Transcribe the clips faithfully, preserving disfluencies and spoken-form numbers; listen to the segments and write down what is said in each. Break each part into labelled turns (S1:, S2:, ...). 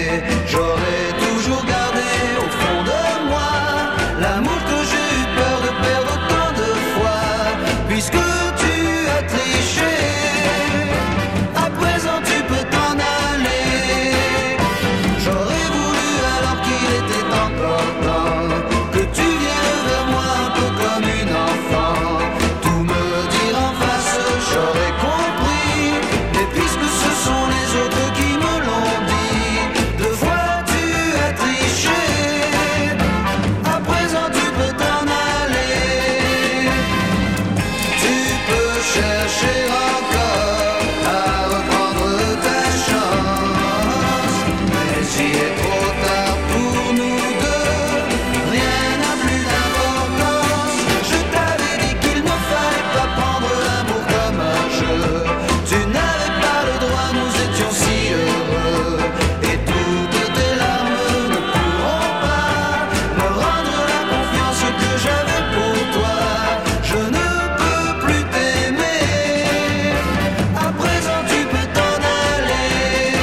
S1: J'aurais toujours gardé au fond de moi l'amour que j'ai eu peur de perdre autant de fois. Puisque tu as triché, à présent tu peux t'en aller. J'aurais voulu alors qu'il était encore temps que tu viennes vers moi un peu comme une enfant. Tout me dire en face, j'aurais compris. Mais puisque ce sont les autres qui me l'ont dit, deux fois tu as triché, à présent tu peux t'en aller. Tu peux chercher encore à reprendre ta chance, mais il est trop tard pour nous deux, rien n'a plus d'importance. Je t'avais dit qu'il ne fallait pas prendre l'amour comme un jeu. Tu n'avais pas le droit, nous étions si heureux. Et toutes tes larmes ne pourront pas me rendre la confiance que j'avais pour toi. Je ne peux plus t'aimer, à présent tu peux t'en aller.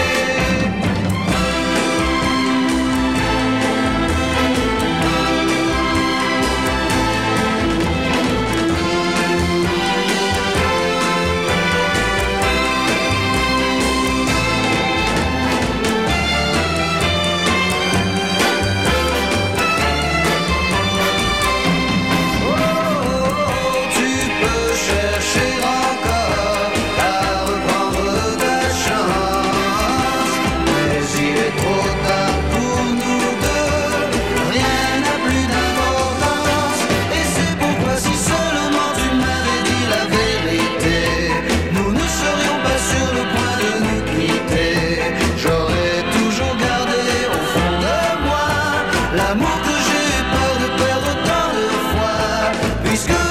S1: Tu peux chercher encore à reprendre ta chance, mais il est trop tard pour nous deux, rien n'a plus d'importance. Et c'est pourquoi si seulement tu m'avais dit la vérité, nous ne serions pas sur le point de nous quitter. J'aurais toujours gardé au fond de moi l'amour que j'ai eu peur de perdre tant de fois. Puisque